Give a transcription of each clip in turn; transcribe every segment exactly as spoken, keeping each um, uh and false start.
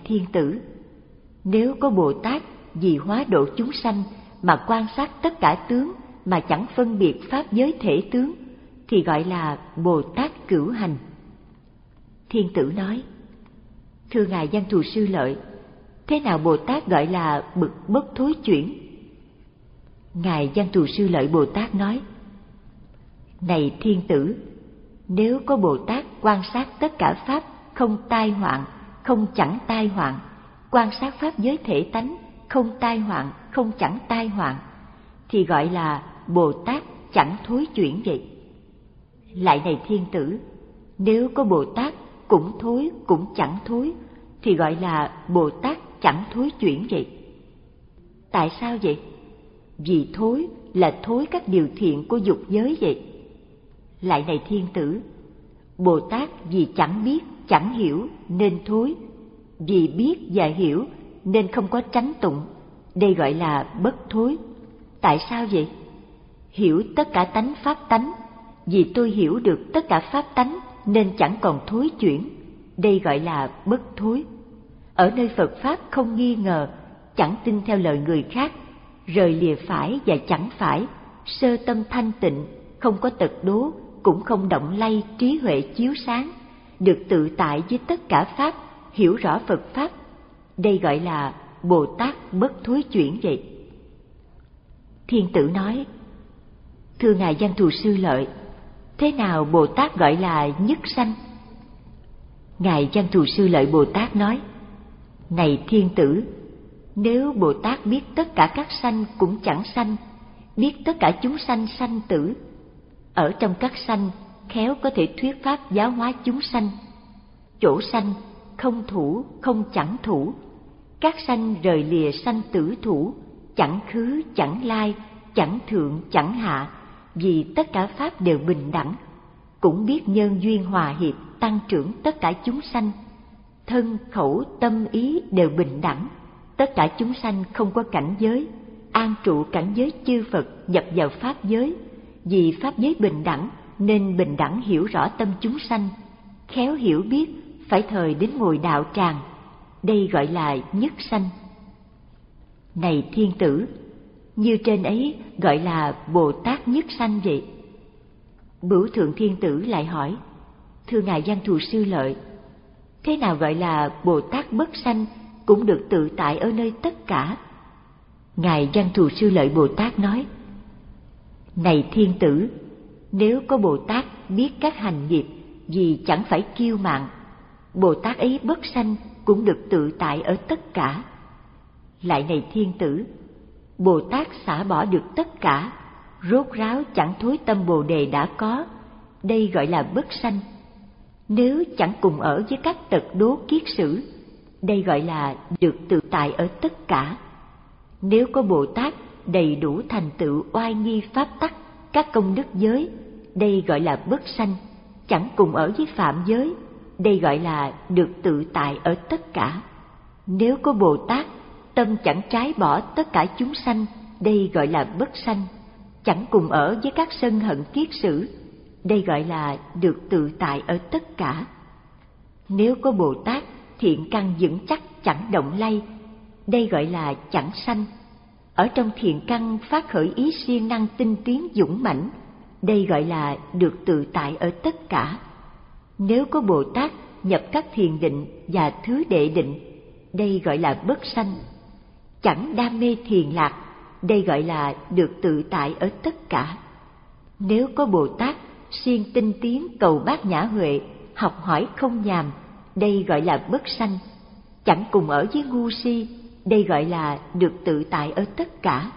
thiên tử, nếu có Bồ Tát vì hóa độ chúng sanh mà quan sát tất cả tướng mà chẳng phân biệt pháp giới thể tướng, thì gọi là Bồ Tát cửu hành. Thiên tử nói: Thưa Ngài Văn Thù Sư Lợi, thế nào Bồ Tát gọi là bực bất thối chuyển? Ngài Văn Thù Sư Lợi Bồ Tát nói: Này thiên tử, nếu có Bồ Tát quan sát tất cả pháp không tai hoạn, không chẳng tai hoạn, quan sát pháp giới thể tánh không tai hoạn, không chẳng tai hoạn, thì gọi là Bồ Tát chẳng thối chuyển vậy. Lại này thiên tử, nếu có Bồ Tát cũng thối cũng chẳng thối, thì gọi là Bồ Tát chẳng thối chuyển vậy. Tại sao vậy? Vì thối là thối các điều thiện của dục giới vậy. Lại này thiên tử, Bồ Tát vì chẳng biết, chẳng hiểu nên thối, vì biết và hiểu nên không có tránh tụng, đây gọi là bất thối. Tại sao vậy? Hiểu tất cả tánh pháp tánh, vì tôi hiểu được tất cả pháp tánh nên chẳng còn thối chuyển, đây gọi là bất thối. Ở nơi Phật Pháp không nghi ngờ, chẳng tin theo lời người khác, rời lìa phải và chẳng phải, sơ tâm thanh tịnh, không có tật đố, cũng không động lay, trí huệ chiếu sáng, được tự tại với tất cả Pháp, hiểu rõ Phật Pháp. Đây gọi là Bồ Tát bất thối chuyển vậy. Thiên tử nói: Thưa Ngài Văn Thù Sư Lợi, thế nào Bồ Tát gọi là nhất sanh? Ngài Văn Thù Sư Lợi Bồ Tát nói: Này thiên tử, nếu Bồ Tát biết tất cả các sanh cũng chẳng sanh, biết tất cả chúng sanh sanh tử, ở trong các sanh khéo có thể thuyết pháp giáo hóa chúng sanh. Chỗ sanh không thủ không chẳng thủ, các sanh rời lìa sanh tử thủ, chẳng khứ chẳng lai, chẳng thượng chẳng hạ, vì tất cả pháp đều bình đẳng. Cũng biết nhân duyên hòa hiệp tăng trưởng tất cả chúng sanh, thân khẩu tâm ý đều bình đẳng, tất cả chúng sanh không có cảnh giới, an trụ cảnh giới chư Phật nhập vào pháp giới. Vì pháp giới bình đẳng nên bình đẳng hiểu rõ tâm chúng sanh, khéo hiểu biết phải thời đến ngồi đạo tràng, đây gọi là nhất sanh. Này thiên tử, như trên ấy gọi là Bồ Tát nhất sanh vậy. Bửu Thượng Thiên Tử lại hỏi: Thưa Ngài Văn Thù Sư Lợi, thế nào gọi là Bồ Tát bất sanh, cũng được tự tại ở nơi tất cả? Ngài Văn Thù Sư Lợi Bồ Tát nói: Này thiên tử, nếu có Bồ Tát biết các hành nghiệp vì chẳng phải kiêu mạn, Bồ Tát ấy bất sanh cũng được tự tại ở tất cả. Lại này thiên tử, Bồ Tát xả bỏ được tất cả, rốt ráo chẳng thối tâm Bồ Đề đã có, đây gọi là bất sanh. Nếu chẳng cùng ở với các tật đố kiết sử, đây gọi là được tự tại ở tất cả. Nếu có Bồ Tát đầy đủ thành tựu oai nghi pháp tắc, các công đức giới, đây gọi là bất sanh, chẳng cùng ở với phạm giới, đây gọi là được tự tại ở tất cả. Nếu có Bồ Tát tâm chẳng trái bỏ tất cả chúng sanh, đây gọi là bất sanh, chẳng cùng ở với các sân hận kiết sử, đây gọi là được tự tại ở tất cả. Nếu có Bồ Tát thiện căn vững chắc chẳng động lay, đây gọi là chẳng sanh. Ở trong thiện căn phát khởi ý siêng năng tinh tiến dũng mãnh, đây gọi là được tự tại ở tất cả. Nếu có Bồ Tát nhập các thiền định và thứ đệ định, đây gọi là bất sanh. Chẳng đam mê thiền lạc, đây gọi là được tự tại ở tất cả. Nếu có Bồ Tát siêng tinh tiến cầu bát nhã huệ, học hỏi không nhàm, đây gọi là bất sanh. Chẳng cùng ở với ngu si, đây gọi là được tự tại ở tất cả.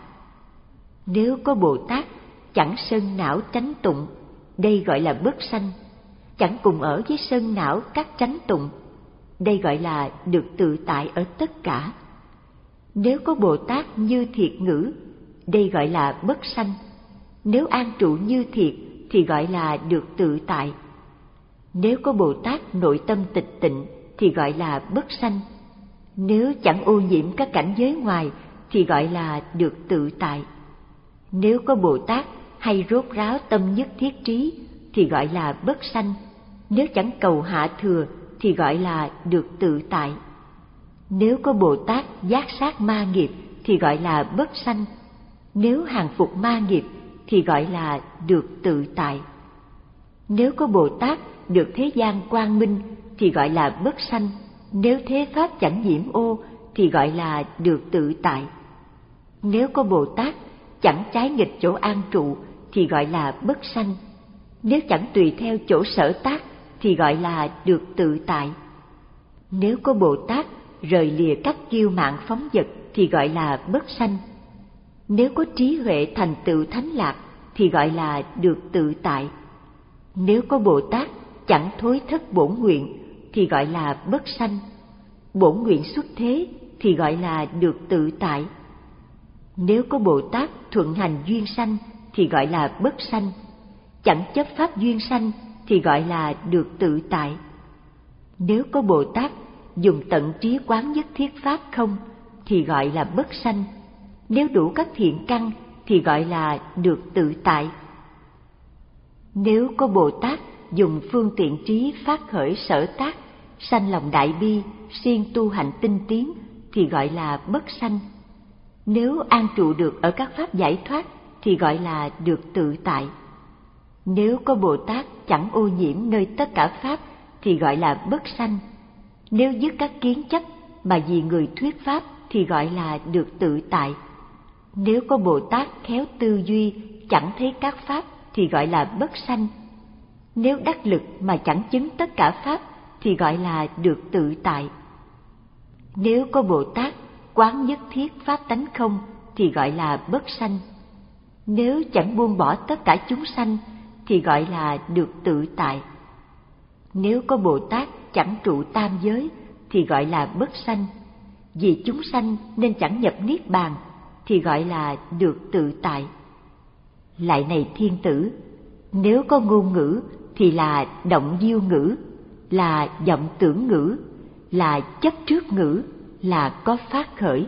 Nếu có Bồ Tát chẳng sân não tránh tụng, đây gọi là bất sanh. Chẳng cùng ở với sân não các tránh tụng, đây gọi là được tự tại ở tất cả. Nếu có Bồ Tát như thiệt ngữ, đây gọi là bất sanh. Nếu an trụ như thiệt thì gọi là được tự tại. Nếu có Bồ Tát nội tâm tịch tịnh thì gọi là bất sanh. Nếu chẳng ô nhiễm các cảnh giới ngoài thì gọi là được tự tại. Nếu có Bồ Tát hay rốt ráo tâm nhất thiết trí thì gọi là bất sanh. Nếu chẳng cầu hạ thừa thì gọi là được tự tại. Nếu có Bồ Tát giác sát ma nghiệp thì gọi là bất sanh. Nếu hàng phục ma nghiệp thì gọi là được tự tại. Nếu có Bồ Tát được thế gian quang minh thì gọi là bất sanh. Nếu thế pháp chẳng nhiễm ô thì gọi là được tự tại. Nếu có Bồ Tát chẳng trái nghịch chỗ an trụ thì gọi là bất sanh. Nếu chẳng tùy theo chỗ sở tác thì gọi là được tự tại. Nếu có Bồ Tát rời lìa các kiêu mạn phóng dật thì gọi là bất sanh. Nếu có trí huệ thành tựu thánh lạc thì gọi là được tự tại. Nếu có Bồ Tát chẳng thối thất bổn nguyện thì gọi là bất sanh. Bổn nguyện xuất thế thì gọi là được tự tại. Nếu có Bồ Tát thuận hành duyên sanh thì gọi là bất sanh. Chẳng chấp pháp duyên sanh thì gọi là được tự tại. Nếu có Bồ Tát dùng tận trí quán nhất thiết pháp không thì gọi là bất sanh. Nếu đủ các thiện căn thì gọi là được tự tại. Nếu có Bồ Tát dùng phương tiện trí phát khởi sở tác, sanh lòng đại bi, siêng tu hành tinh tiến thì gọi là bất sanh. Nếu an trụ được ở các pháp giải thoát thì gọi là được tự tại. Nếu có Bồ Tát chẳng ô nhiễm nơi tất cả pháp thì gọi là bất sanh. Nếu dứt các kiến chấp mà vì người thuyết pháp thì gọi là được tự tại. Nếu có Bồ Tát khéo tư duy chẳng thấy các pháp thì gọi là bất sanh. Nếu đắc lực mà chẳng chứng tất cả pháp thì gọi là được tự tại. Nếu có Bồ Tát quán nhất thiết pháp tánh không thì gọi là bất sanh. Nếu chẳng buông bỏ tất cả chúng sanh thì gọi là được tự tại. Nếu có Bồ Tát chẳng trụ tam giới thì gọi là bất sanh. Vì chúng sanh nên chẳng nhập niết bàn thì gọi là được tự tại. Lại này thiên tử, nếu có ngôn ngữ thì là động diêu ngữ, là vọng tưởng ngữ, là chấp trước ngữ, là có phát khởi.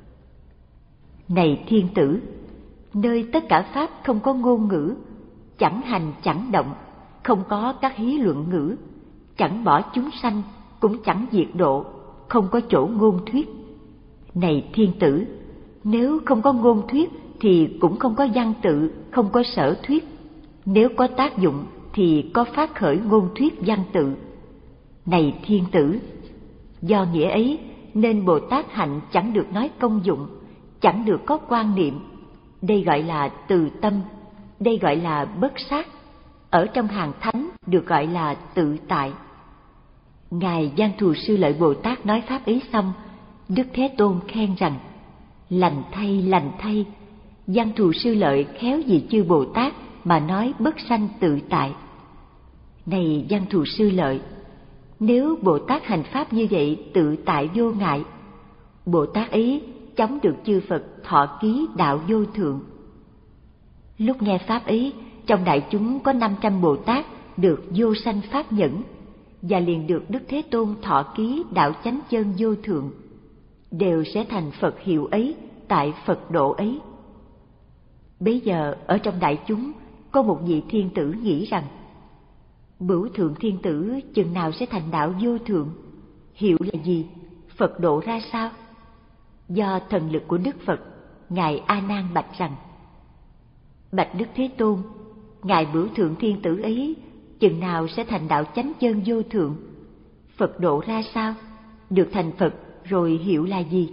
Này thiên tử, nơi tất cả pháp không có ngôn ngữ, chẳng hành chẳng động, không có các hí luận ngữ, chẳng bỏ chúng sanh, cũng chẳng diệt độ, không có chỗ ngôn thuyết. Này thiên tử, nếu không có ngôn thuyết thì cũng không có văn tự, không có sở thuyết. Nếu có tác dụng thì có phát khởi ngôn thuyết văn tự. Này thiên tử, do nghĩa ấy nên Bồ Tát hạnh chẳng được nói công dụng, chẳng được có quan niệm. Đây gọi là từ tâm, đây gọi là bất sát. Ở trong hàng thánh được gọi là tự tại. Ngài Văn Thù Sư Lợi Bồ Tát nói pháp ấy xong, Đức Thế Tôn khen rằng: lành thay, lành thay, Văn Thù Sư Lợi khéo vì chư Bồ Tát mà nói bất sanh tự tại. Này Văn Thù Sư Lợi, nếu Bồ Tát hành pháp như vậy tự tại vô ngại, Bồ Tát ấy chóng được chư Phật thọ ký đạo vô thượng. Lúc nghe pháp ấy, trong đại chúng có năm trăm Bồ Tát được vô sanh pháp nhẫn, và liền được Đức Thế Tôn thọ ký đạo chánh chân vô thượng, đều sẽ thành Phật hiệu ấy tại Phật độ ấy. Bấy giờ ở trong đại chúng có một vị thiên tử nghĩ rằng: Bửu thượng thiên tử chừng nào sẽ thành đạo vô thượng? Hiệu là gì? Phật độ ra sao? Do thần lực của Đức Phật, Ngài A Nan bạch rằng: Bạch Đức Thế Tôn, Ngài Bửu thượng thiên tử ấy chừng nào sẽ thành đạo chánh chân vô thượng? Phật độ ra sao? Được thành Phật rồi hiệu là gì?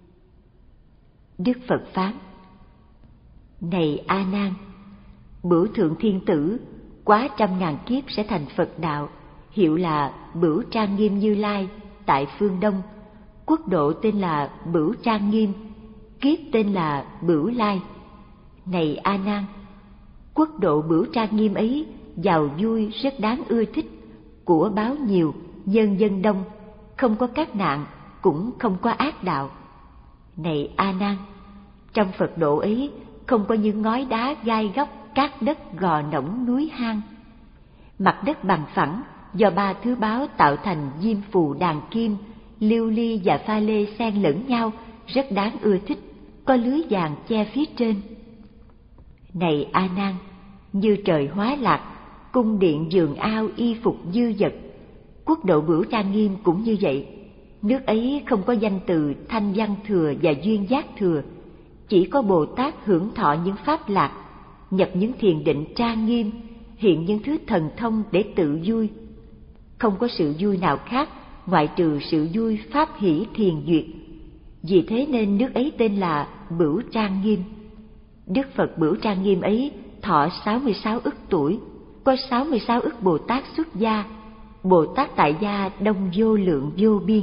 Đức Phật phán: Này A Nan, Bửu thượng thiên tử quá trăm ngàn kiếp sẽ thành Phật đạo, hiệu là Bửu Trang Nghiêm Như Lai tại phương Đông. Quốc độ tên là Bửu Trang Nghiêm, kiếp tên là Bửu Lai. Này A Nan, quốc độ Bửu Trang Nghiêm ấy giàu vui rất đáng ưa thích, của báo nhiều, nhân dân đông, không có các nạn, cũng không có ác đạo. Này A Nan, trong Phật độ ấy không có những ngói đá gai góc, cát đất gò nỗng núi hang. Mặt đất bằng phẳng do ba thứ báo tạo thành diêm phù đàn kim, lưu ly và pha lê xen lẫn nhau, rất đáng ưa thích, có lưới vàng che phía trên. Này A Nan, như trời hóa lạc, cung điện vườn ao y phục dư dật, quốc độ Bửu Trang Nghiêm cũng như vậy. nước ấy không có danh từ Thanh Văn Thừa và Duyên Giác Thừa, chỉ có Bồ Tát hưởng thọ những pháp lạc, nhập những thiền định trang nghiêm, hiện những thứ thần thông để tự vui. Không có sự vui nào khác ngoại trừ sự vui pháp hỷ thiền duyệt. Vì thế nên nước ấy tên là Bửu Trang Nghiêm. Đức Phật Bửu Trang Nghiêm ấy thọ sáu mươi sáu ức tuổi, có sáu mươi sáu ức Bồ Tát xuất gia, Bồ Tát tại gia đông vô lượng vô biên.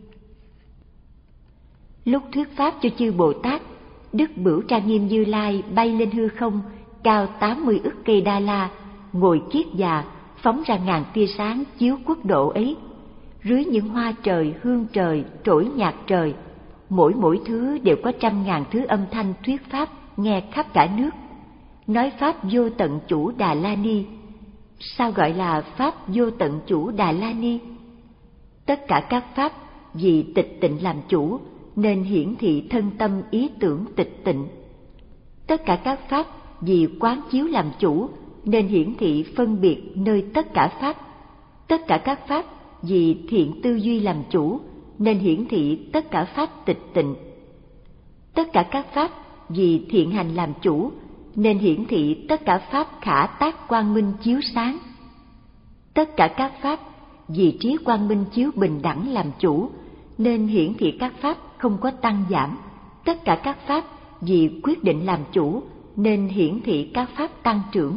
Lúc thuyết pháp cho chư Bồ Tát, Đức Bửu Trang Nghiêm Như Lai bay lên hư không, cao tám mươi ức cây đa la, ngồi kiết già, phóng ra ngàn tia sáng chiếu quốc độ ấy. Rưới những hoa trời, hương trời, trỗi nhạc trời, mỗi mỗi thứ đều có trăm ngàn thứ âm thanh thuyết pháp nghe khắp cả nước. Nói pháp vô tận chủ Đà La Ni. Sao gọi là pháp vô tận chủ Đà La Ni? Tất cả các pháp vì tịch tịnh làm chủ, nên hiển thị thân tâm ý tưởng tịch tịnh. Tất cả các pháp vì quán chiếu làm chủ, nên hiển thị phân biệt nơi tất cả pháp. Tất cả các pháp vì thiện tư duy làm chủ, nên hiển thị tất cả pháp tịch tịnh. Tất cả các pháp vì thiện hành làm chủ, nên hiển thị tất cả pháp khả tác quang minh chiếu sáng. Tất cả các pháp vì trí quang minh chiếu bình đẳng làm chủ, nên hiển thị các pháp không có tăng giảm. Tất cả các pháp vì quyết định làm chủ, nên hiển thị các pháp tăng trưởng.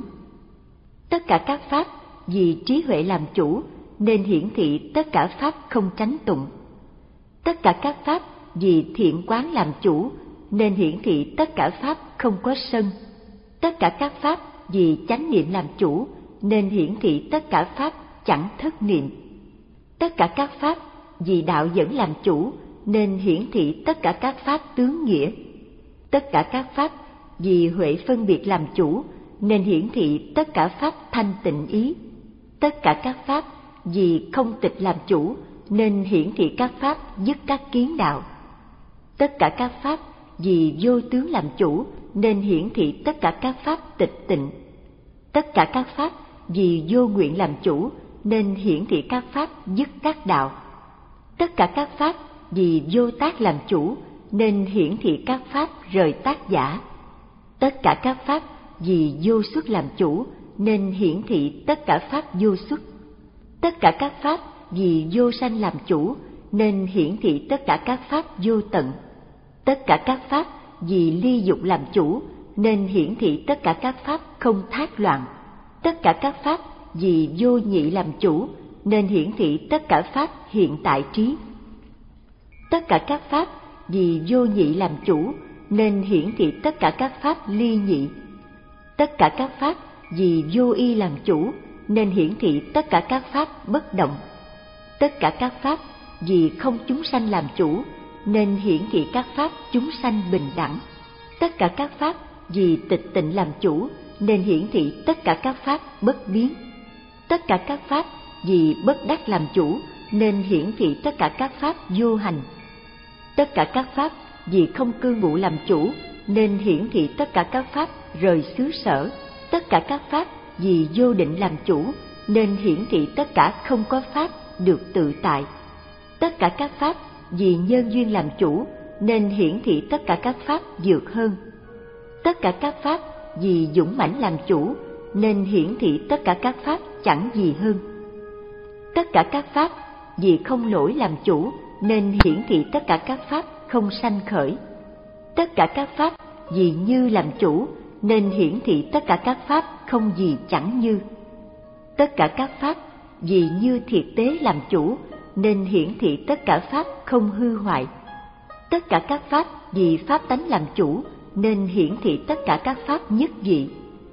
Tất cả các pháp vì trí huệ làm chủ, nên hiển thị tất cả pháp không tránh tụng. Tất cả các pháp vì thiện quán làm chủ, nên hiển thị tất cả pháp không có sân. Tất cả các pháp vì chánh niệm làm chủ, nên hiển thị tất cả pháp chẳng thất niệm. Tất cả các pháp vì đạo dẫn làm chủ, nên hiển thị tất cả các pháp tướng nghĩa. Tất cả các pháp vì huệ phân biệt làm chủ, nên hiển thị tất cả pháp thanh tịnh ý. Tất cả các pháp vì không tịch làm chủ, nên hiển thị các pháp dứt các kiến đạo. Tất cả các pháp vì vô tướng làm chủ, nên hiển thị tất cả các pháp tịch tịnh. Tất cả các pháp vì vô nguyện làm chủ, nên hiển thị các pháp dứt các đạo. Tất cả các pháp vì vô tác làm chủ, nên hiển thị các pháp rời tác giả. Tất cả các pháp vì vô xuất làm chủ, nên hiển thị tất cả pháp vô xuất. Tất cả các pháp vì vô sanh làm chủ, nên hiển thị tất cả các pháp vô tận. Tất cả các pháp vì ly dục làm chủ, nên hiển thị tất cả các pháp không thác loạn. Tất cả các pháp vì vô nhị làm chủ, nên hiển thị tất cả pháp hiện tại trí. Tất cả các pháp vì vô nhị làm chủ, nên hiển thị tất cả các pháp ly nhị. Tất cả các pháp vì vô y làm chủ, nên hiển thị tất cả các pháp bất động. Tất cả các pháp vì không chúng sanh làm chủ, nên hiển thị các pháp chúng sanh bình đẳng. Tất cả các pháp vì tịch tịnh làm chủ, nên hiển thị tất cả các pháp bất biến. Tất cả các pháp vì bất đắc làm chủ, nên hiển thị tất cả các pháp vô hành. Tất cả các pháp vì không cư ngụ làm chủ, nên hiển thị tất cả các pháp rời xứ sở. Tất cả các pháp vì vô định làm chủ, nên hiển thị tất cả không có pháp được tự tại. Tất cả các pháp vì nhân duyên làm chủ, nên hiển thị tất cả các pháp vượt hơn. Tất cả các pháp vì dũng mãnh làm chủ, nên hiển thị tất cả các pháp chẳng gì hơn. Tất cả các pháp vì không lỗi làm chủ, nên hiển thị tất cả các pháp không sanh khởi. Tất cả các pháp vì như làm chủ, nên hiển thị tất cả các pháp không gì chẳng như. Tất cả các pháp vì như thiệt tế làm chủ, nên hiển thị tất cả pháp không hư hoại. Tất cả các pháp vì pháp tánh làm chủ, nên hiển thị tất cả các pháp nhất dị.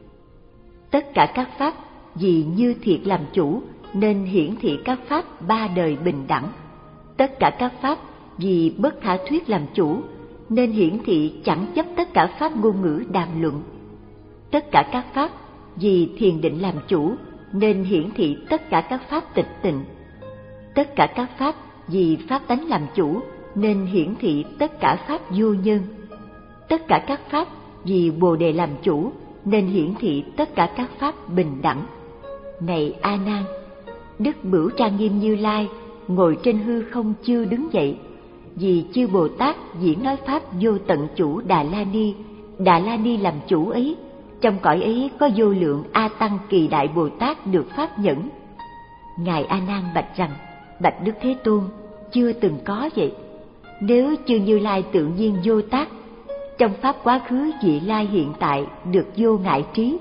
Tất cả các pháp vì như thiệt làm chủ, nên hiển thị các pháp ba đời bình đẳng. Tất cả các pháp vì bất khả thuyết làm chủ, nên hiển thị chẳng chấp tất cả pháp ngôn ngữ đàm luận. Tất cả các pháp vì thiền định làm chủ, nên hiển thị tất cả các pháp tịch tịnh. Tất cả các pháp vì pháp tánh làm chủ, nên hiển thị tất cả pháp vô nhân. Tất cả các pháp vì Bồ Đề làm chủ, nên hiển thị tất cả các pháp bình đẳng. Này A Nan, Đức Bửu Trang Nghiêm Như Lai ngồi trên hư không chưa đứng dậy, vì chư Bồ Tát diễn nói pháp vô tận chủ Đà La Ni, Đà La Ni làm chủ ấy, trong cõi ấy có vô lượng A Tăng Kỳ Đại Bồ Tát được pháp nhẫn. Ngài A Nan bạch rằng: bạch Đức Thế Tôn, chưa từng có vậy. Nếu chư Như Lai tự nhiên vô tác, trong pháp quá khứ vị lai hiện tại được vô ngại trí.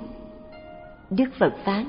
Đức Phật phán: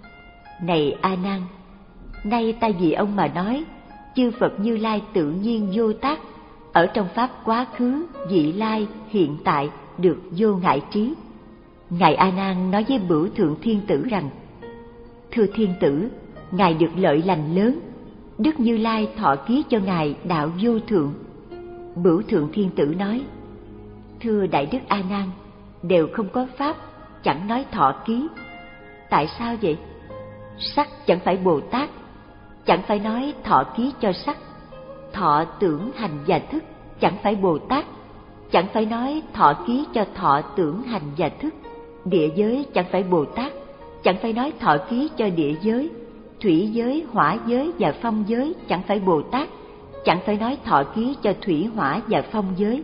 này A Nan, nay ta vì ông mà nói, chư Phật Như Lai tự nhiên vô tác, ở trong pháp quá khứ vị lai hiện tại được vô ngại trí. Ngài A Nan nói với Bửu Thượng Thiên Tử rằng: thưa Thiên Tử, ngài được lợi lành lớn, Đức Như Lai thọ ký cho ngài đạo vô thượng. Bửu Thượng Thiên Tử nói: thưa Đại Đức A Nan, đều không có pháp, chẳng nói thọ ký. Tại sao vậy? Sắc chẳng phải Bồ Tát, chẳng phải nói thọ ký cho sắc. Thọ tưởng hành và thức chẳng phải Bồ Tát, chẳng phải nói thọ ký cho thọ tưởng hành và thức. Địa giới chẳng phải Bồ Tát, chẳng phải nói thọ ký cho địa giới. Thủy giới, hỏa giới và phong giới chẳng phải Bồ Tát, chẳng phải nói thọ ký cho thủy hỏa và phong giới.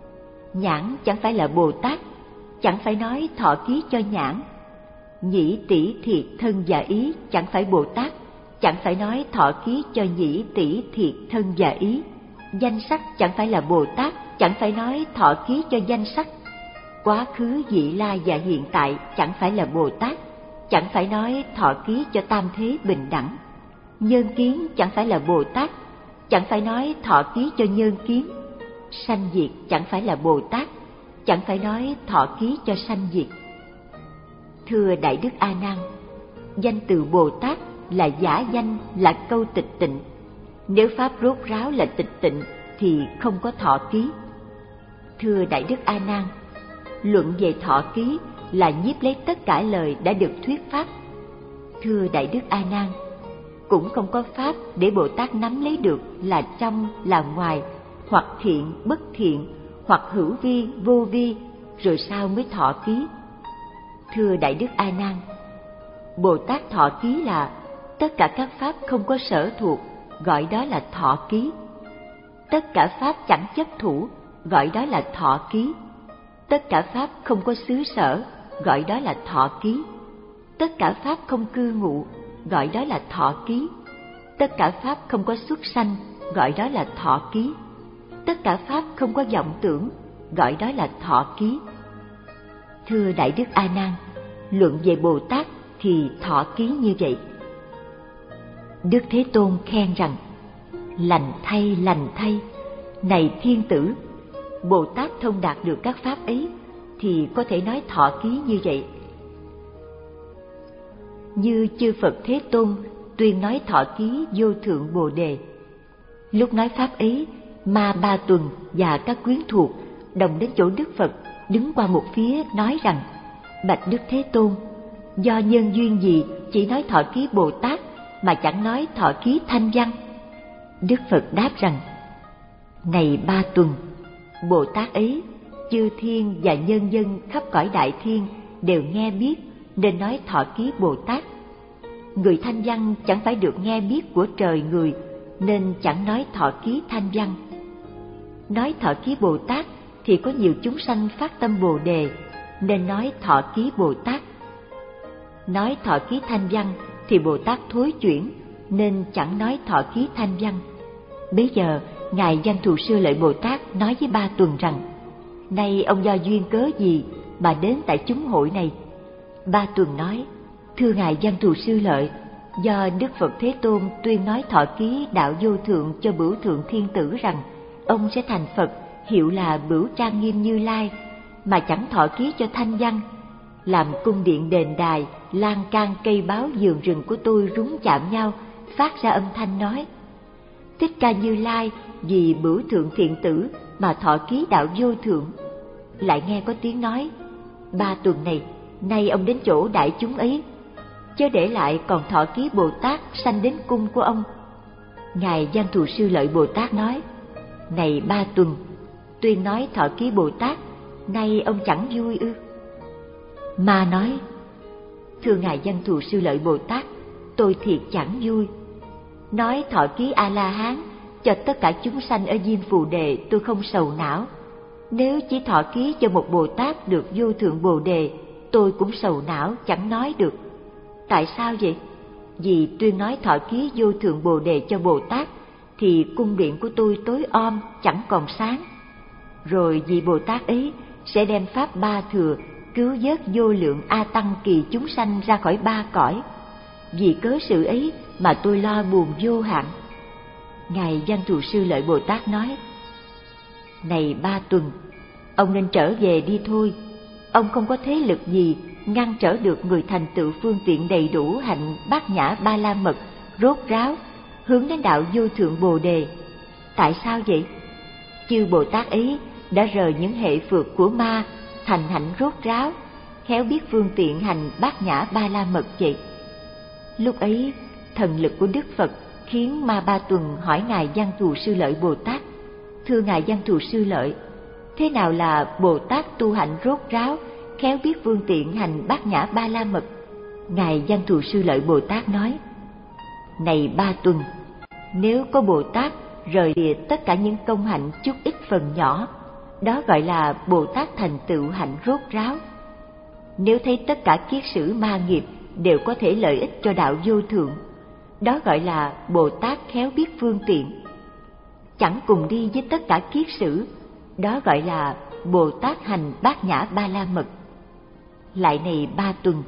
Nhãn chẳng phải là Bồ Tát, chẳng phải nói thọ ký cho nhãn. Nhĩ tỷ thiệt thân và ý chẳng phải Bồ Tát, chẳng phải nói thọ ký cho nhĩ tỷ thiệt thân và ý. Danh sắc chẳng phải là Bồ Tát, chẳng phải nói thọ ký cho danh sắc. Quá khứ vị lai và hiện tại chẳng phải là Bồ Tát, chẳng phải nói thọ ký cho tam thế bình đẳng. Nhân kiến chẳng phải là Bồ Tát, chẳng phải nói thọ ký cho nhân kiến. Sanh diệt chẳng phải là Bồ Tát, chẳng phải nói thọ ký cho sanh diệt. Thưa Đại Đức A Nan, danh từ Bồ Tát là giả danh, là câu tịch tịnh. Nếu pháp rốt ráo là tịch tịnh thì không có thọ ký. Thưa Đại Đức A Nan, luận về thọ ký là nhiếp lấy tất cả lời đã được thuyết pháp. Thưa Đại Đức A Nan, cũng không có pháp để Bồ Tát nắm lấy được là trong là ngoài, hoặc thiện bất thiện, hoặc hữu vi vô vi, rồi sao mới thọ ký. Thưa Đại Đức A Nan, Bồ Tát thọ ký là tất cả các pháp không có sở thuộc, gọi đó là thọ ký. Tất cả pháp chẳng chấp thủ, gọi đó là thọ ký. Tất cả pháp không có xứ sở, gọi đó là thọ ký. Tất cả pháp không cư ngụ, gọi đó là thọ ký. Tất cả pháp không có xuất sanh, gọi đó là thọ ký. Tất cả pháp không có vọng tưởng, gọi đó là thọ ký. Thưa Đại Đức A Nan, luận về Bồ Tát thì thọ ký như vậy. Đức Thế Tôn khen rằng: lành thay, lành thay, này Thiên Tử, Bồ Tát thông đạt được các pháp ấy thì có thể nói thọ ký như vậy. Như chư Phật Thế Tôn tuyên nói thọ ký vô thượng Bồ Đề. Lúc nói pháp ấy, Ma Ba Tuần và các quyến thuộc đồng đến chỗ Đức Phật, đứng qua một phía nói rằng: bạch Đức Thế Tôn, do nhân duyên gì chỉ nói thọ ký Bồ Tát mà chẳng nói thọ ký Thanh Văn? Đức Phật đáp rằng: này Ba Tuần, Bồ Tát ấy, chư thiên và nhân dân khắp cõi đại thiên đều nghe biết nên nói thọ ký Bồ Tát. Người Thanh Văn chẳng phải được nghe biết của trời người nên chẳng nói thọ ký Thanh Văn. Nói thọ ký Bồ Tát thì có nhiều chúng sanh phát tâm Bồ Đề nên nói thọ ký Bồ Tát. Nói thọ ký Thanh Văn thì Bồ Tát thối chuyển nên chẳng nói thọ ký Thanh Văn. Bấy giờ Ngài Văn Thù Sư Lợi Bồ Tát nói với Ba Tuần rằng: nay ông do duyên cớ gì mà đến tại chúng hội này? Ba Tuần nói: thưa Ngài Văn Thù Sư Lợi, do Đức Phật Thế Tôn tuyên nói thọ ký đạo vô thượng cho Bửu Thượng Thiên Tử rằng ông sẽ thành Phật, hiệu là Bửu Trang Nghiêm Như Lai, mà chẳng thọ ký cho Thanh Văn, làm cung điện đền đài, lan can cây báo vườn rừng của tôi rúng chạm nhau, phát ra âm thanh nói: Thích Ca Như Lai vì Bửu Thượng Thiện Tử mà thọ ký đạo vô thượng. Lại nghe có tiếng nói: Ba Tuần này, nay ông đến chỗ đại chúng ấy, chớ để lại còn thọ ký Bồ Tát sanh đến cung của ông. Ngài Văn Thù Sư Lợi Bồ Tát nói: này Ba Tuần, tuyên nói thọ ký Bồ Tát, nay ông chẳng vui ư? Ma nói: thưa Ngài Văn Thù Sư Lợi Bồ Tát, tôi thiệt chẳng vui. Nói thọ ký A-la-hán cho tất cả chúng sanh ở Diêm Phù Đề tôi không sầu não. Nếu chỉ thọ ký cho một Bồ Tát được vô thượng Bồ Đề, tôi cũng sầu não chẳng nói được. Tại sao vậy? Vì tuyên nói thọ ký vô thượng Bồ Đề cho Bồ Tát thì cung điện của tôi tối om chẳng còn sáng. Rồi vì Bồ Tát ấy sẽ đem pháp ba thừa cứu vớt vô lượng A Tăng kỳ chúng sanh ra khỏi ba cõi. Vì cớ sự ấy mà tôi lo buồn vô hạn. Ngài Văn Thù Sư Lợi Bồ Tát nói: Này Ba Tuần, ông nên trở về đi thôi. Ông không có thế lực gì ngăn trở được người thành tựu phương tiện đầy đủ hạnh bát nhã ba la mật rốt ráo hướng đến đạo vô thượng Bồ Đề. Tại sao vậy? Chư Bồ Tát ấy đã rời những hệ phược của ma thành hạnh rốt ráo, khéo biết phương tiện hành bát nhã ba la mật vậy. Lúc ấy thần lực của Đức Phật khiến Ma Ba Tuần hỏi Ngài Văn Thù Sư Lợi Bồ Tát: Thưa Ngài Văn Thù Sư Lợi, thế nào là Bồ Tát tu hạnh rốt ráo, khéo biết phương tiện hành bát nhã ba la mật? Ngài Văn Thù Sư Lợi Bồ Tát nói: Này Ba Tuần, nếu có Bồ Tát rời lìa tất cả những công hạnh chút ít phần nhỏ, đó gọi là Bồ Tát thành tựu hạnh rốt ráo. Nếu thấy tất cả kiết sử ma nghiệp đều có thể lợi ích cho đạo vô thượng, đó gọi là Bồ Tát khéo biết phương tiện. Chẳng cùng đi với tất cả kiết sử, đó gọi là Bồ Tát hành bát nhã ba la mật. Lại này Ba Tuần,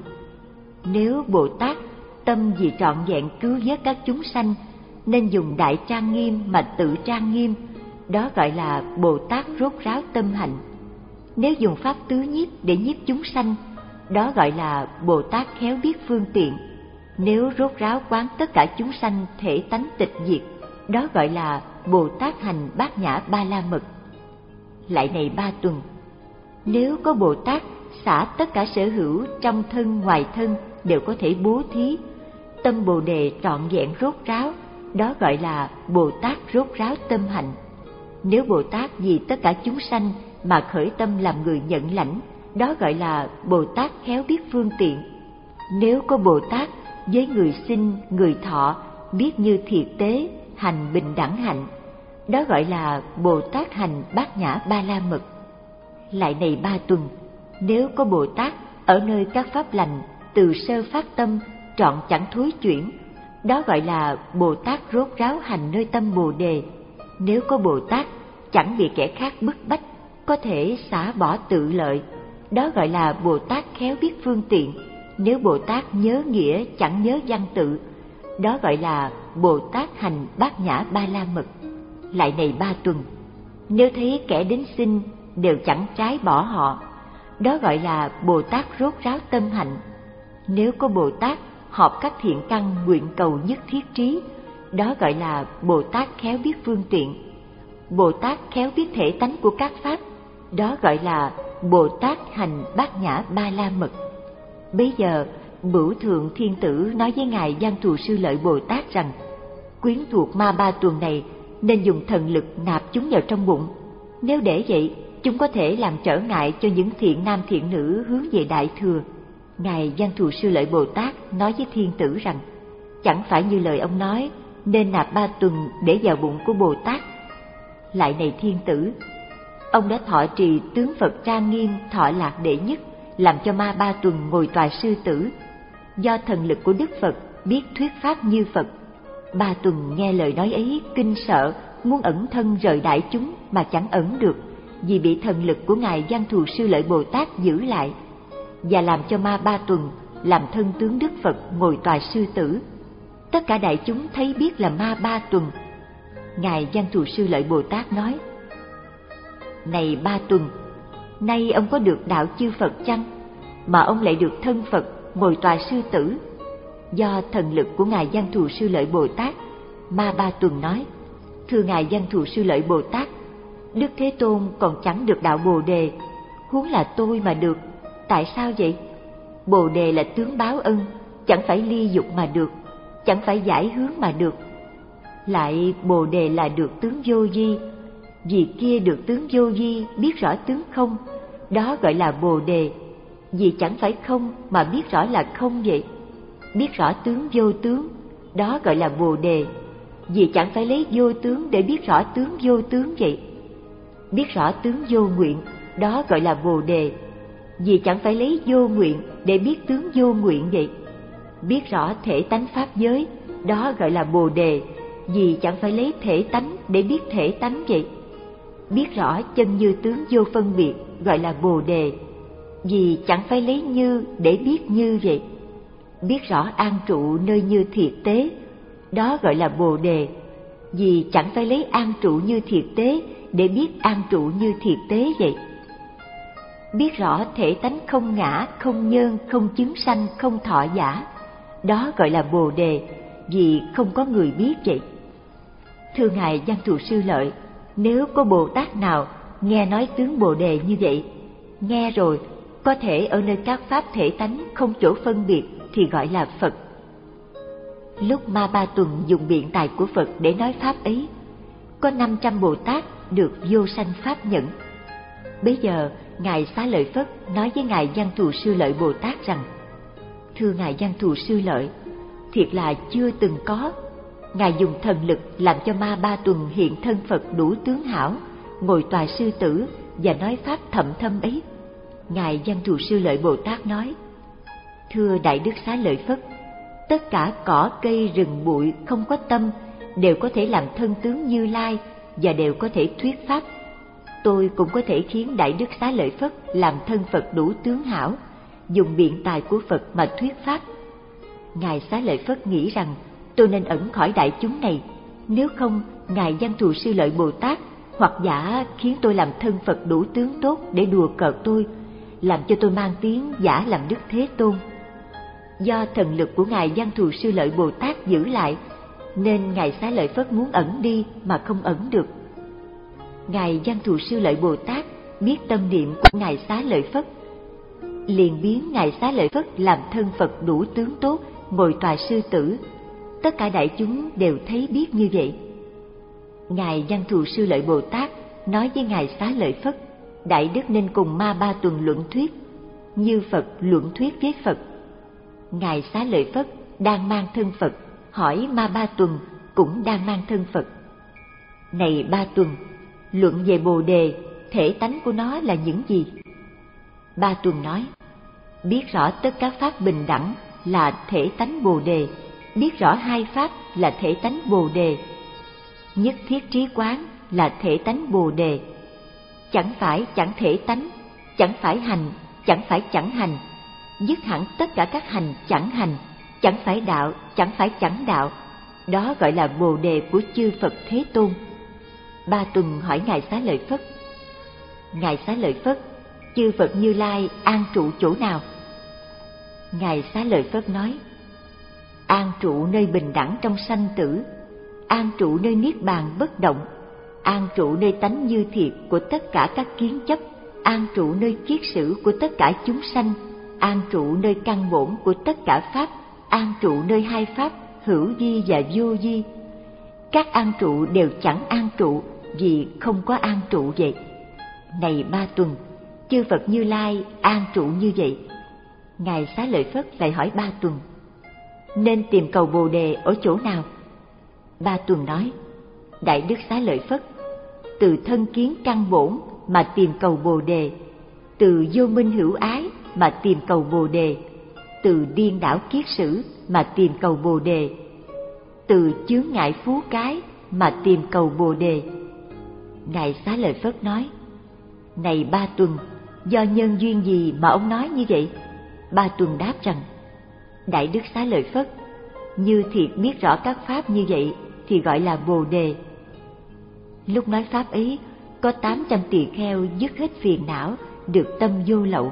nếu Bồ Tát tâm vì trọn vẹn cứu vớt các chúng sanh nên dùng đại trang nghiêm mà tự trang nghiêm, đó gọi là Bồ Tát rốt ráo tâm hạnh. Nếu dùng pháp tứ nhiếp để nhiếp chúng sanh, đó gọi là Bồ Tát khéo biết phương tiện. Nếu rốt ráo quán tất cả chúng sanh thể tánh tịch diệt, đó gọi là Bồ Tát hành bát nhã ba la mật. Lại này Ba Tuần, nếu có Bồ Tát xả tất cả sở hữu trong thân ngoài thân đều có thể bố thí, tâm Bồ Đề trọn vẹn rốt ráo, đó gọi là Bồ Tát rốt ráo tâm hạnh. Nếu Bồ Tát vì tất cả chúng sanh mà khởi tâm làm người nhận lãnh, đó gọi là Bồ Tát khéo biết phương tiện. Nếu có Bồ Tát với người sinh, người thọ biết như thiệt tế, hành bình đẳng hạnh, đó gọi là Bồ Tát hành bát nhã ba la mật. Lại này Ba Tuần, nếu có Bồ Tát ở nơi các pháp lành từ sơ phát tâm trọn chẳng thối chuyển, đó gọi là Bồ Tát rốt ráo hành nơi tâm Bồ Đề. Nếu có Bồ Tát chẳng bị kẻ khác bức bách, có thể xả bỏ tự lợi, đó gọi là Bồ Tát khéo biết phương tiện. Nếu Bồ Tát nhớ nghĩa chẳng nhớ văn tự, đó gọi là Bồ Tát hành bát nhã ba la mật. Lại này Ba Tuần, nếu thấy kẻ đến xin đều chẳng trái bỏ họ, đó gọi là Bồ Tát rốt ráo tâm hạnh. Nếu có Bồ Tát họp các thiện căn nguyện cầu nhất thiết trí, đó gọi là Bồ Tát khéo biết phương tiện. Bồ Tát khéo biết thể tánh của các pháp, đó gọi là Bồ Tát hành bát nhã ba la mật. Bây giờ Bửu Thượng Thiên Tử nói với Ngài Văn Thù Sư Lợi Bồ Tát rằng, quyến thuộc Ma Ba Tuần này nên dùng thần lực nạp chúng vào trong bụng. Nếu để vậy, chúng có thể làm trở ngại cho những thiện nam thiện nữ hướng về Đại Thừa. Ngài Văn Thù Sư Lợi Bồ Tát nói với Thiên Tử rằng, chẳng phải như lời ông nói, nên nạp ba tuần để vào bụng của Bồ Tát. Lại này Thiên Tử, ông đã thọ trì tướng Phật trang nghiêm thọ lạc đệ nhất, làm cho Ma Ba Tuần ngồi tòa sư tử. Do thần lực của Đức Phật biết thuyết pháp như Phật, Ba Tuần nghe lời nói ấy kinh sợ, muốn ẩn thân rời đại chúng mà chẳng ẩn được, vì bị thần lực của Ngài Văn Thù Sư Lợi Bồ Tát giữ lại, và làm cho Ma Ba Tuần làm thân tướng Đức Phật ngồi tòa sư tử. Tất cả đại chúng thấy biết là Ma Ba Tuần. Ngài Văn Thù Sư Lợi Bồ Tát nói, này Ba Tuần, nay ông có được đạo chư Phật chăng, mà ông lại được thân Phật ngồi tòa sư tử? Do thần lực của Ngài Văn Thù Sư Lợi Bồ Tát, Ma Ba Tuần nói, thưa Ngài Văn Thù Sư Lợi Bồ Tát, Đức Thế Tôn còn chẳng được đạo Bồ Đề, huống là tôi mà được. Tại sao vậy? Bồ Đề là tướng báo ân, chẳng phải ly dục mà được, chẳng phải giải hướng mà được. Lại Bồ Đề là được tướng vô vi, vì kia được tướng vô vi biết rõ tướng không, đó gọi là Bồ Đề. Vì chẳng phải không mà biết rõ là không vậy. Biết rõ tướng vô tướng, đó gọi là Bồ Đề. vì chẳng phải lấy vô tướng để biết rõ tướng vô tướng vậy. Biết rõ tướng vô nguyện, đó gọi là Bồ Đề, vì chẳng phải lấy vô nguyện để biết tướng vô nguyện vậy. Biết rõ thể tánh pháp giới, đó gọi là Bồ Đề, vì chẳng phải lấy thể tánh để biết thể tánh vậy. Biết rõ chân như tướng vô phân biệt, gọi là Bồ Đề, vì chẳng phải lấy như để biết như vậy. Biết rõ an trụ nơi như thiệt tế, đó gọi là Bồ Đề, vì chẳng phải lấy an trụ như thiệt tế để biết an trụ như thiệt tế vậy. Biết rõ thể tánh không ngã, không nhân, không chứng sanh, không thọ giả, đó gọi là Bồ Đề, vì không có người biết vậy. Thưa Ngài Văn Thù Sư Lợi, nếu có Bồ Tát nào nghe nói tướng Bồ Đề như vậy, nghe rồi có thể ở nơi các pháp thể tánh không chỗ phân biệt thì gọi là Phật. Lúc Ma Ba Tuần dùng biện tài của Phật để nói pháp ấy, có năm trăm Bồ Tát được vô sanh pháp nhẫn. Bấy giờ Ngài Xá Lợi Phất nói với Ngài Văn Thù Sư Lợi Bồ Tát rằng: Thưa Ngài Văn Thù Sư Lợi, thiệt là chưa từng có. Ngài dùng thần lực làm cho Ma Ba Tuần hiện thân Phật đủ tướng hảo, ngồi tòa sư tử và nói pháp thậm thâm ấy. Ngài Văn Thù Sư Lợi Bồ Tát nói: Thưa Đại Đức Xá Lợi Phất, tất cả cỏ cây rừng bụi không có tâm đều có thể làm thân tướng Như Lai và đều có thể thuyết pháp. Tôi cũng có thể khiến Đại Đức Xá Lợi Phất làm thân Phật đủ tướng hảo, dùng biện tài của Phật mà thuyết pháp. Ngài Xá Lợi Phất nghĩ rằng tôi nên ẩn khỏi đại chúng này, nếu không Ngài Văn Thù Sư Lợi Bồ Tát hoặc giả khiến tôi làm thân Phật đủ tướng tốt để đùa cợt tôi, làm cho tôi mang tiếng giả làm Đức Thế Tôn. Do thần lực của Ngài Văn Thù Sư Lợi Bồ Tát giữ lại, nên Ngài Xá Lợi Phất muốn ẩn đi mà không ẩn được. Ngài Văn Thù Sư Lợi Bồ Tát biết tâm niệm của Ngài Xá Lợi Phất, liền biến Ngài Xá Lợi Phất làm thân Phật đủ tướng tốt, ngồi tòa sư tử. Tất cả đại chúng đều thấy biết như vậy. Ngài Văn Thù Sư Lợi Bồ Tát nói với Ngài Xá Lợi Phất: Đại Đức nên cùng Ma Ba Tuần luận thuyết, như Phật luận thuyết với Phật. Ngài Xá Lợi Phất đang mang thân Phật, hỏi Ma Ba Tuần cũng đang mang thân Phật: Này Ba Tuần, luận về Bồ Đề, thể tánh của nó là những gì? Ba Tuần nói: Biết rõ tất cả pháp bình đẳng là thể tánh Bồ Đề, biết rõ hai pháp là thể tánh Bồ Đề, nhất thiết trí quán là thể tánh Bồ Đề, chẳng phải chẳng thể tánh, chẳng phải hành, chẳng phải chẳng hành, dứt hẳn tất cả các hành chẳng hành, chẳng phải đạo, chẳng phải chẳng đạo, đó gọi là Bồ Đề của chư Phật Thế Tôn. Ba Tuần hỏi Ngài Xá Lợi Phất: Ngài Xá Lợi Phất, chư Phật Như Lai an trụ chỗ nào? Ngài Xá Lợi Phất nói: An trụ nơi bình đẳng trong sanh tử, an trụ nơi niết bàn bất động, an trụ nơi tánh như thiệt của tất cả các kiến chấp, an trụ nơi kiết sử của tất cả chúng sanh, an trụ nơi căn bổn của tất cả pháp, an trụ nơi hai pháp hữu vi và vô vi. Các an trụ đều chẳng an trụ vì không có an trụ vậy. Này Ba Tuần, chư Phật Như Lai an trụ như vậy. Ngài Xá Lợi Phất lại hỏi Ba Tuần: Nên tìm cầu Bồ Đề ở chỗ nào? Ba Tuần nói: Đại Đức Xá Lợi Phất, từ thân kiến căn bổn mà tìm cầu Bồ Đề, từ vô minh hữu ái mà tìm cầu Bồ Đề, từ điên đảo kiết sử mà tìm cầu Bồ Đề, từ chướng ngại phú cái mà tìm cầu Bồ Đề. Ngài Xá Lợi Phất nói: Này Ba Tuần, do nhân duyên gì mà ông nói như vậy? Ba Tuần đáp rằng: Đại Đức Xá Lợi Phất, như thiệt biết rõ các pháp như vậy thì gọi là Bồ Đề. Lúc nói pháp ấy, có tám trăm tỳ kheo dứt hết phiền não, được tâm vô lậu.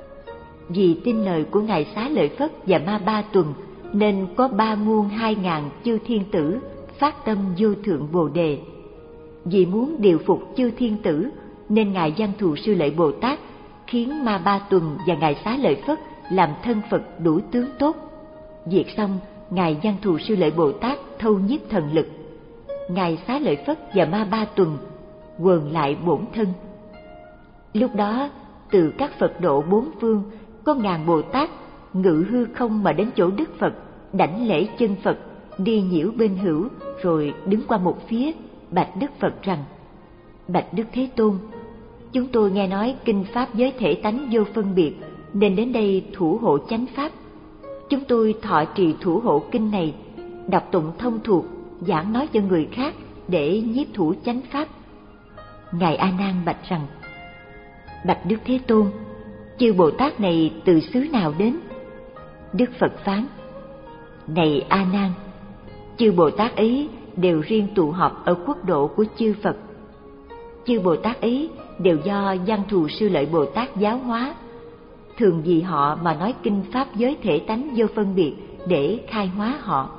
Vì tin lời của Ngài Xá Lợi Phất và Ma Ba Tuần, nên có ba muôn hai ngàn chư thiên tử phát tâm vô thượng Bồ Đề. Vì muốn điều phục chư thiên tử, nên Ngài Văn Thù Sư Lợi Bồ Tát khiến Ma Ba Tuần và Ngài Xá Lợi Phất làm thân Phật đủ tướng tốt. Việc xong, Ngài Văn Thù Sư Lợi Bồ Tát thâu nhiếp thần lực. Ngài Xá Lợi Phất và Ma Ba Tuần quần lại bổn thân. Lúc đó, từ các Phật độ bốn phương, có ngàn Bồ Tát ngự hư không mà đến chỗ Đức Phật, đảnh lễ chân Phật, đi nhiễu bên hữu, rồi đứng qua một phía, bạch Đức Phật rằng: Bạch Đức Thế Tôn, chúng tôi nghe nói kinh pháp giới thể tánh vô phân biệt, nên đến đây thủ hộ chánh pháp. Chúng tôi thọ trì thủ hộ kinh này, đọc tụng thông thuộc, giảng nói cho người khác để nhiếp thủ chánh pháp. Ngài A Nan bạch rằng: Bạch Đức Thế Tôn, chư Bồ Tát này từ xứ nào đến? Đức Phật phán: Này A Nan, chư Bồ Tát ấy đều riêng tụ họp ở quốc độ của chư Phật. Chư Bồ Tát ấy đều do Văn Thù Sư Lợi Bồ Tát giáo hóa, thường vì họ mà nói kinh pháp giới thể tánh vô phân biệt để khai hóa họ.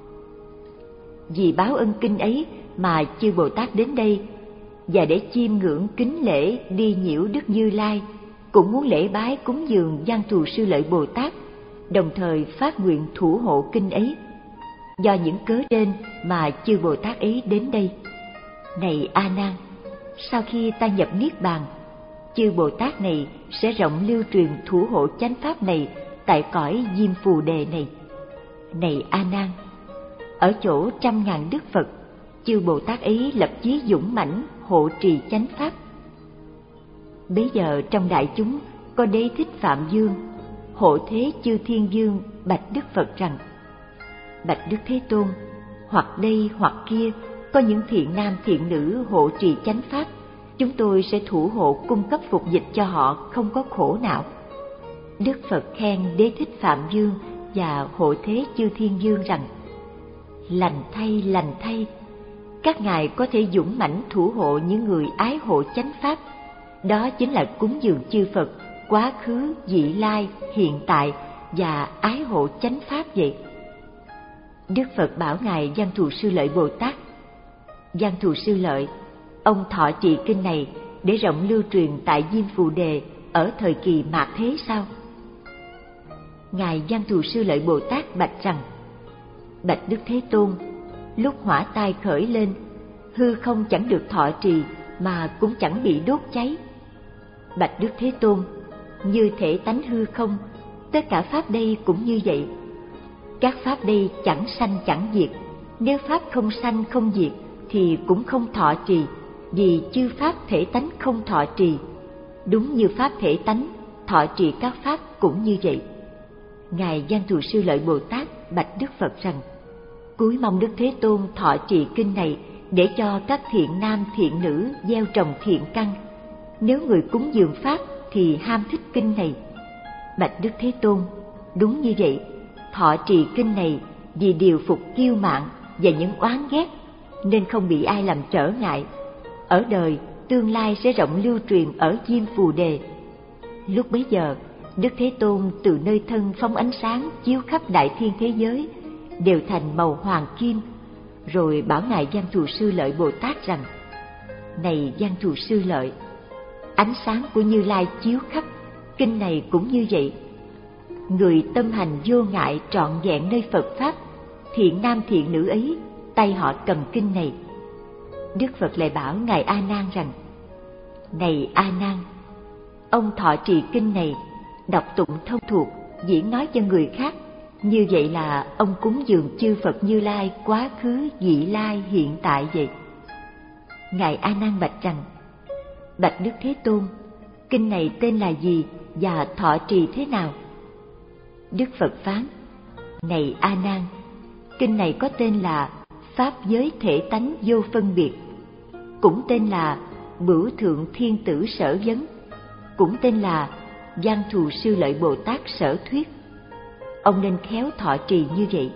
Vì báo ân kinh ấy mà chư Bồ Tát đến đây, và để chiêm ngưỡng kính lễ đi nhiễu Đức Như Lai, cũng muốn lễ bái cúng dường Văn Thù Sư Lợi Bồ Tát, đồng thời phát nguyện thủ hộ kinh ấy. Do những cớ trên mà chư Bồ Tát ấy đến đây. Này A Nan, sau khi ta nhập niết bàn, chư Bồ Tát này sẽ rộng lưu truyền thủ hộ chánh pháp này tại cõi Diêm Phù Đề này. Này A Nan, ở chỗ trăm ngàn đức Phật, chư Bồ Tát ấy lập chí dũng mãnh hộ trì chánh pháp. Bấy giờ trong đại chúng có Đế Thích Phạm Dương, hộ thế chư thiên vương bạch Đức Phật rằng: Bạch Đức Thế Tôn, hoặc đây hoặc kia có những thiện nam thiện nữ hộ trì chánh pháp, chúng tôi sẽ thủ hộ cung cấp phục dịch cho họ không có khổ não. Đức Phật khen Đế Thích Phạm Dương và hộ thế chư thiên vương rằng: Lành thay, lành thay, các ngài có thể dũng mãnh thủ hộ những người ái hộ chánh pháp. Đó chính là cúng dường chư Phật quá khứ, vị lai, hiện tại và ái hộ chánh pháp vậy. Đức Phật bảo ngài Văn Thù Sư Lợi Bồ Tát: Văn Thù Sư Lợi, ông thọ trì kinh này để rộng lưu truyền tại Diêm Phù Đề ở thời kỳ mạt thế sao? Ngài Văn Thù Sư Lợi Bồ Tát bạch rằng: Bạch Đức Thế Tôn, lúc hỏa tai khởi lên, hư không chẳng được thọ trì mà cũng chẳng bị đốt cháy. Bạch Đức Thế Tôn, như thể tánh hư không, tất cả pháp đây cũng như vậy. Các pháp đây chẳng sanh chẳng diệt, nếu pháp không sanh không diệt thì cũng không thọ trì, vì chư pháp thể tánh không thọ trì. Đúng như pháp thể tánh, thọ trì các pháp cũng như vậy. Ngài Văn Thù Sư Lợi Bồ Tát bạch Đức Phật rằng: Cúi mong Đức Thế Tôn thọ trì kinh này để cho các thiện nam thiện nữ gieo trồng thiện căn. Nếu người cúng dường pháp thì ham thích kinh này. Bạch Đức Thế Tôn, đúng như vậy, thọ trì kinh này vì điều phục kiêu mạn và những oán ghét nên không bị ai làm trở ngại. Ở đời tương lai sẽ rộng lưu truyền ở Diêm Phù Đề. Lúc bấy giờ, Đức Thế Tôn từ nơi thân phóng ánh sáng chiếu khắp đại thiên thế giới, đều thành màu hoàng kim, rồi bảo ngài Văn Thù Sư Lợi Bồ Tát rằng: Này Văn Thù Sư Lợi, ánh sáng của Như Lai chiếu khắp, kinh này cũng như vậy. Người tâm hành vô ngại trọn vẹn nơi Phật pháp, thiện nam thiện nữ ấy, tay họ cầm kinh này. Đức Phật lại bảo ngài A Nan rằng: Này A Nan, ông thọ trì kinh này, đọc tụng thông thuộc, diễn nói cho người khác, như vậy là ông cúng dường chư Phật Như Lai quá khứ, vị lai, hiện tại vậy. Ngài A Nan bạch rằng: Bạch Đức Thế Tôn, kinh này tên là gì và thọ trì thế nào? Đức Phật phán: Này A Nan, kinh này có tên là Pháp Giới Thể Tánh Vô Phân Biệt, cũng tên là Bửu Thượng Thiên Tử Sở Vấn, cũng tên là Văn Thù Sư Lợi Bồ Tát Sở Thuyết. Ông nên khéo thọ trì như vậy.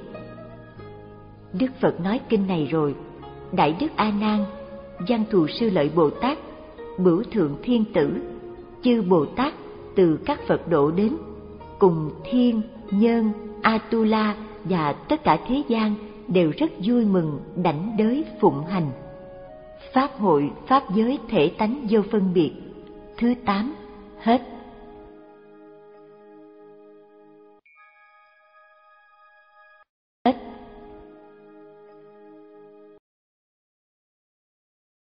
Đức Phật nói kinh này rồi, Đại Đức A Nan, Văn Thù Sư Lợi Bồ Tát, Bửu Thượng Thiên Tử, chư Bồ Tát từ các Phật độ đến, cùng thiên, nhân, Atula và tất cả thế gian đều rất vui mừng đảnh đới phụng hành. Pháp hội Pháp Giới Thể Tánh Vô Phân Biệt thứ tám hết.